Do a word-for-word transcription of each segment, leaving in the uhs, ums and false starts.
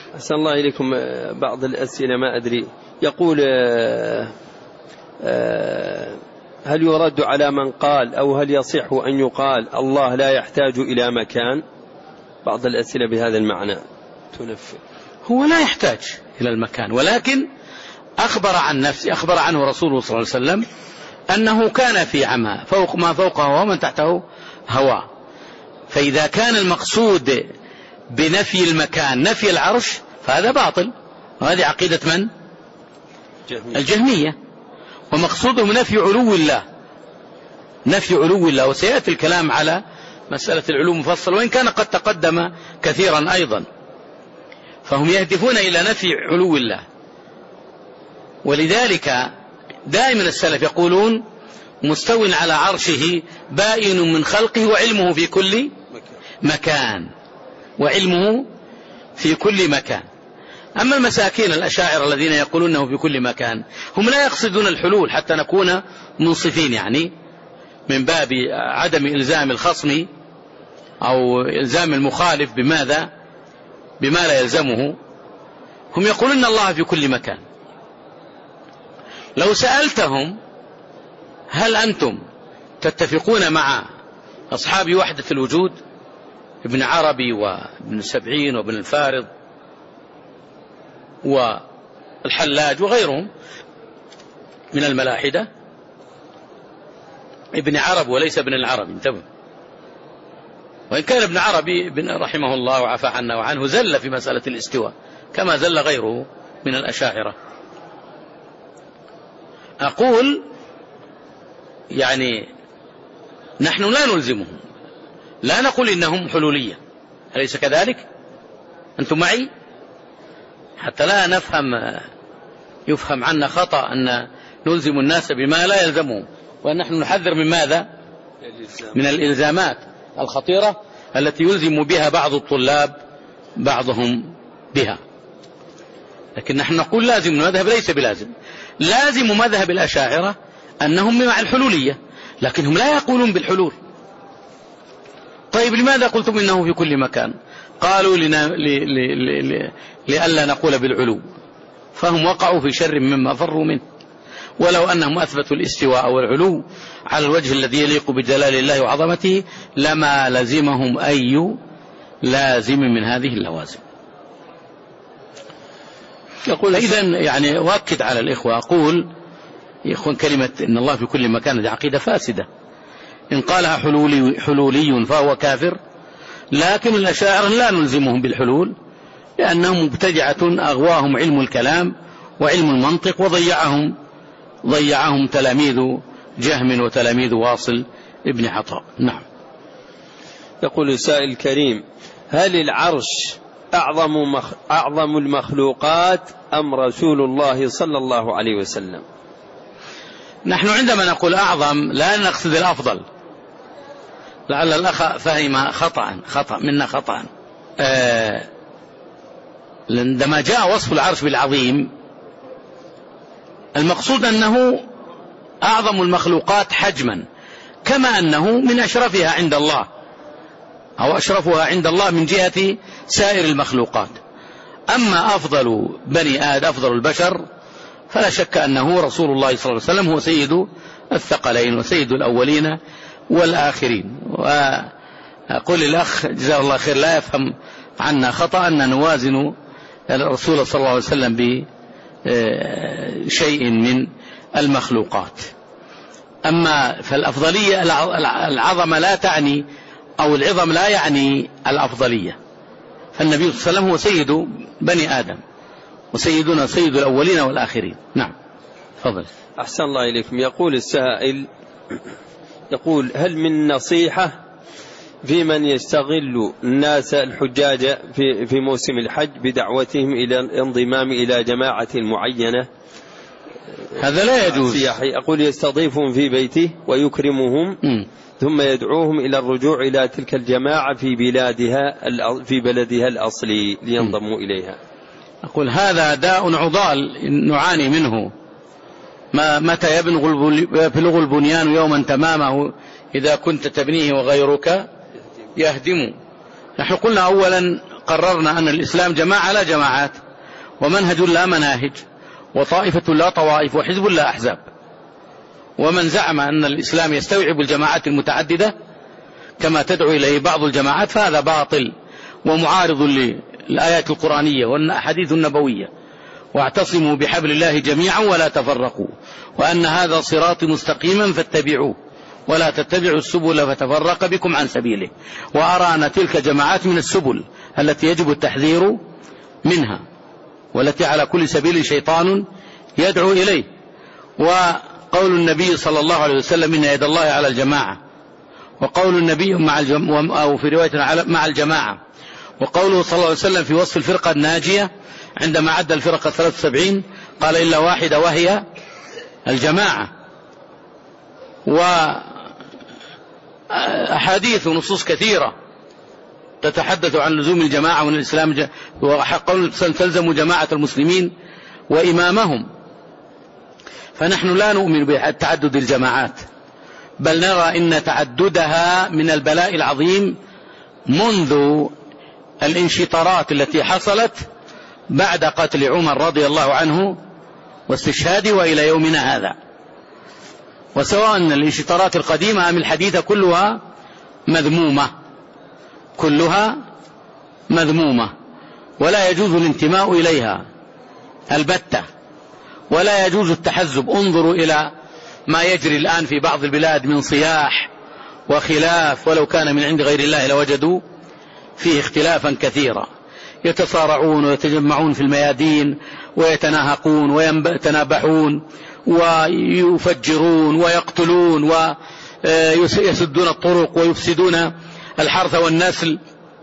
أحسن الله إليكم. بعض الأسئلة ما أدري، يقول هل يرد على من قال أو هل يصح أن يقال الله لا يحتاج إلى مكان؟ بعض الأسئلة بهذا المعنى تنفذ. هو لا يحتاج إلى المكان، ولكن أخبر عن نفسه، أخبر عنه رسوله صلى الله عليه وسلم أنه كان في عمى، فوق ما فوقه هو ومن تحته هواء. فإذا كان المقصود بنفي المكان نفي العرش فهذا باطل، وهذه عقيدة من؟ جهمية. الجهمية. ومقصودهم نفي علو الله، نفي علو الله، وسيأتي الكلام على مسألة العلو مفصل، وإن كان قد تقدم كثيرا أيضا. فهم يهدفون إلى نفي علو الله، ولذلك دائما السلف يقولون مستو على عرشه بائن من خلقه وعلمه في كل مكان، وعلمه في كل مكان. أما المساكين الأشاعرة الذين يقولون أنه في كل مكان هم لا يقصدون الحلول حتى نكون منصفين، يعني من باب عدم إلزام الخصم أو إلزام المخالف بماذا بما لا يلزمه. هم يقولون الله في كل مكان. لو سألتهم هل أنتم تتفقون مع أصحاب وحدة الوجود ابن عربي وابن السبعين وابن الفارض والحلاج وغيرهم من الملاحدة، ابن عرب وليس ابن العربي، انتبه، وإن كان ابن عربي رحمه الله وعفى عنا وعنه زل في مسألة الاستواء كما زل غيره من الأشاعرة. أقول يعني نحن لا نلزمهم، لا نقول إنهم حلولية، أليس كذلك؟ أنتم معي؟ حتى لا نفهم يفهم عنا خطأ أن نلزم الناس بما لا يلزمهم، ونحن نحذر من ماذا؟ من الإلزامات الخطيرة التي يلزم بها بعض الطلاب بعضهم بها. لكن نحن نقول لازم المذهب ليس بلازم. لازم مذهب الأشاعرة أنهم مع الحلولية، لكنهم لا يقولون بالحلول. طيب لماذا قلتم إنه في كل مكان؟ قالوا لنا ل... ل... ل... لألا نقول بالعلو، فهم وقعوا في شر مما فروا منه. ولو أنهم أثبتوا الاستواء والعلو على الوجه الذي يليق بجلال الله وعظمته لما لزمهم أي لازم من هذه اللوازم. يقول إذن يعني أؤكد على الإخوة، أقول يا إخوان كلمة إن الله في كل مكان دي عقيدة فاسدة. إن قالها حلولي, حلولي فهو كافر، لكن الأشاعرة لا نلزمهم بالحلول لأنهم مبتدعة أغواهم علم الكلام وعلم المنطق، وضيعهم ضيعهم تلاميذ جهم وتلاميذ واصل ابن عطاء. نعم. يقول سائل كريم: هل العرش أعظم, مخ... أعظم المخلوقات أم رسول الله صلى الله عليه وسلم؟ نحن عندما نقول أعظم لا نقصد الأفضل، لعل الأخ فهم خطأ خطأ منا خطأ. آه... عندما جاء وصف العرش بالعظيم المقصود أنه أعظم المخلوقات حجما، كما أنه من أشرفها عند الله أو أشرفها عند الله من جهة سائر المخلوقات. أما أفضل بني آدم أفضل البشر فلا شك أنه رسول الله صلى الله عليه وسلم هو سيد الثقلين وسيد الأولين والآخرين. وأقول الأخ جزاه الله خير لا يفهم عنا خطأ أن نوازن الرسول صلى الله عليه وسلم بشيء من المخلوقات. أما فالأفضلية العظمة لا تعني أو العظم لا يعني الأفضلية، فالنبي صلى الله عليه وسلم هو سيد بني آدم وسيدنا سيد الأولين والآخرين. نعم تفضل. أحسن الله إليكم. يقول السائل يقول: هل من نصيحة في من يستغل الناس الحجاج في, في موسم الحج بدعوتهم إلى الانضمام إلى جماعة معينة؟ هذا لا يجوز. أقول يستضيفهم في بيته ويكرمهم م. ثم يدعوهم إلى الرجوع إلى تلك الجماعة في بلادها في بلدها الأصلي لينضموا م. إليها. أقول هذا داء عضال نعاني منه. ما متى يبلغ البنيان يوما تمامه إذا كنت تبنيه وغيرك يهدم. نحن قلنا أولا قررنا أن الإسلام جماعة لا جماعات، ومنهج لا مناهج، وطائفة لا طوائف، وحزب لا أحزاب. ومن زعم أن الإسلام يستوعب الجماعات المتعددة كما تدعو إليه بعض الجماعات فهذا باطل ومعارض للآيات القرآنية والأحاديث النبوية. واعتصموا بحبل الله جميعا ولا تفرقوا، وأن هذا صراط مستقيما فاتبعوه ولا تتبعوا السبل فتفرق بكم عن سبيله. وأرى أن تلك جماعات من السبل التي يجب التحذير منها، والتي على كل سبيل شيطان يدعو إليه. وقول النبي صلى الله عليه وسلم إن يد الله على الجماعة، وقول النبي مع الجم... أو في رواية مع الجماعة، وقوله صلى الله عليه وسلم في وصف الفرقة الناجية عندما عد الفرقة ثلاث وسبعين قال إلا واحدة وهي الجماعة. وأحاديث ونصوص كثيرة تتحدث عن لزوم الجماعة وأن الإسلام ج... وقول تلزم جماعة المسلمين وإمامهم. فنحن لا نؤمن بتعدد الجماعات، بل نرى إن تعددها من البلاء العظيم منذ الانشطارات التي حصلت بعد قتل عمر رضي الله عنه واستشهاده وإلى يومنا هذا. وسواء الانشطارات القديمة أم الحديثة كلها مذمومة، كلها مذمومة، ولا يجوز الانتماء إليها البتة، ولا يجوز التحزب. انظروا إلى ما يجري الآن في بعض البلاد من صياح وخلاف، ولو كان من عند غير الله لوجدوا فيه اختلافا كثيرا. يتصارعون ويتجمعون في الميادين ويتناهقون ويتنابحون ويفجرون ويقتلون ويسدون الطرق ويفسدون الحرث والنسل،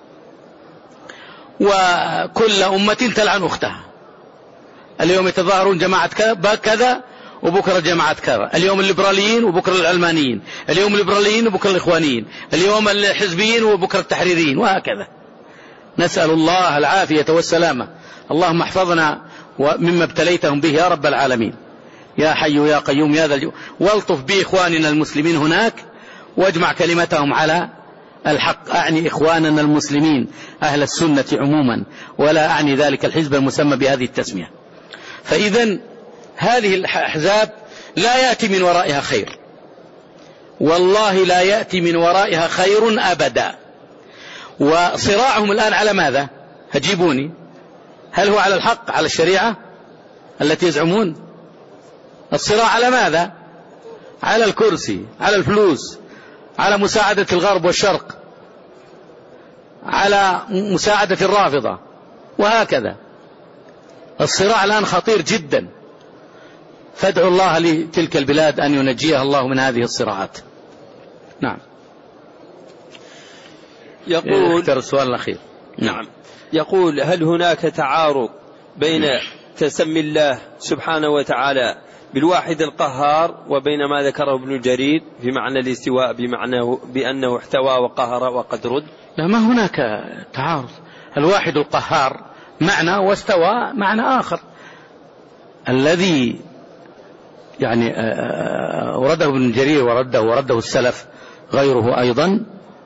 وكل أمة تلعن أختها. اليوم يتظاهرون جماعة كذا وبكرة جماعة كذا، اليوم الليبراليين وبكرة العلمانيين، اليوم الليبراليين وبكرة الإخوانيين، اليوم الحزبيين وبكرة التحريريين، وهكذا. نسأل الله العافية والسلامة. اللهم احفظنا مما ابتليتهم به يا رب العالمين، يا حي يا قيوم يا ذا الجود. والطف بإخواننا المسلمين هناك واجمع كلمتهم على الحق. أعني إخواننا المسلمين أهل السنة عموما، ولا أعني ذلك الحزب المسمى بهذه التسمية. فإذا هذه الأحزاب لا يأتي من ورائها خير، والله لا يأتي من ورائها خير أبدا. وصراعهم الآن على ماذا؟ هجيبوني، هل هو على الحق، على الشريعة التي يزعمون؟ الصراع على ماذا؟ على الكرسي، على الفلوس، على مساعدة الغرب والشرق، على مساعدة الرافضة، وهكذا. الصراع الآن خطير جدا، فادعوا الله لتلك البلاد أن ينجيها الله من هذه الصراعات. نعم. يقول اختر السؤال الأخير. نعم. يقول هل هناك تعارض بين تسمي الله سبحانه وتعالى بالواحد القهار وبين ما ذكره ابن جرير في معنى الاستواء بمعنى بأنه احتوى وقهر وقد رد؟ لا، ما هناك تعارض. الواحد القهار معنى واستوى معنى آخر. الذي يعني ورده ابن جرير ورده ورده السلف غيره أيضا،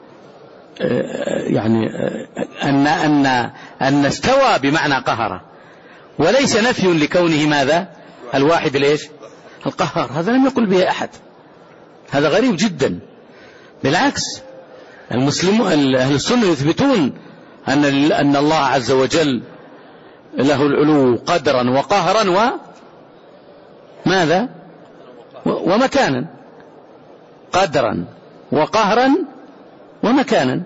يعني أن أن أن استوى بمعنى قهر، وليس نفي لكونه ماذا؟ الواحد ليش؟ القهار. هذا لم يقل به أحد، هذا غريب جدا. بالعكس، المسلم أهل السنة يثبتون أن أن الله عز وجل له العلو قدرا وقهرا وماذا؟ ومكانا. قدرا وقهرا ومكانا.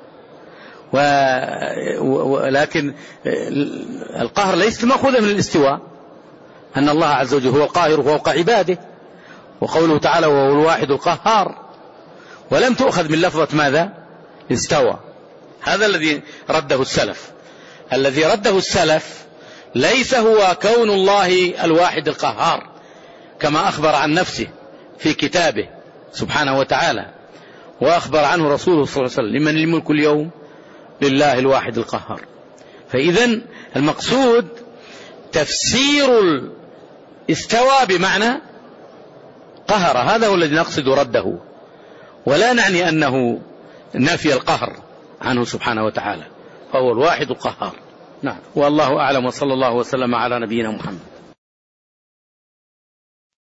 ولكن القهر ليس مأخوذا من الاستواء، أن الله عز وجل هو القاهر فوق عباده، وقوله تعالى وهو الواحد القهار، ولم تؤخذ من لفظة ماذا؟ استوى. هذا الذي رده السلف. الذي رده السلف ليس هو كون الله الواحد القهار كما أخبر عن نفسه في كتابه سبحانه وتعالى، وأخبر عنه رسوله صلى الله عليه وسلم لمن الملك اليوم؟ لله الواحد القهار. فإذا المقصود تفسير استوى بمعنى قهر، هذا هو الذي نقصد رده، ولا نعني أنه نفي القهر عنه سبحانه وتعالى، فهو الواحد القهار. نعم، والله أعلم، وصلى الله وسلم على نبينا محمد.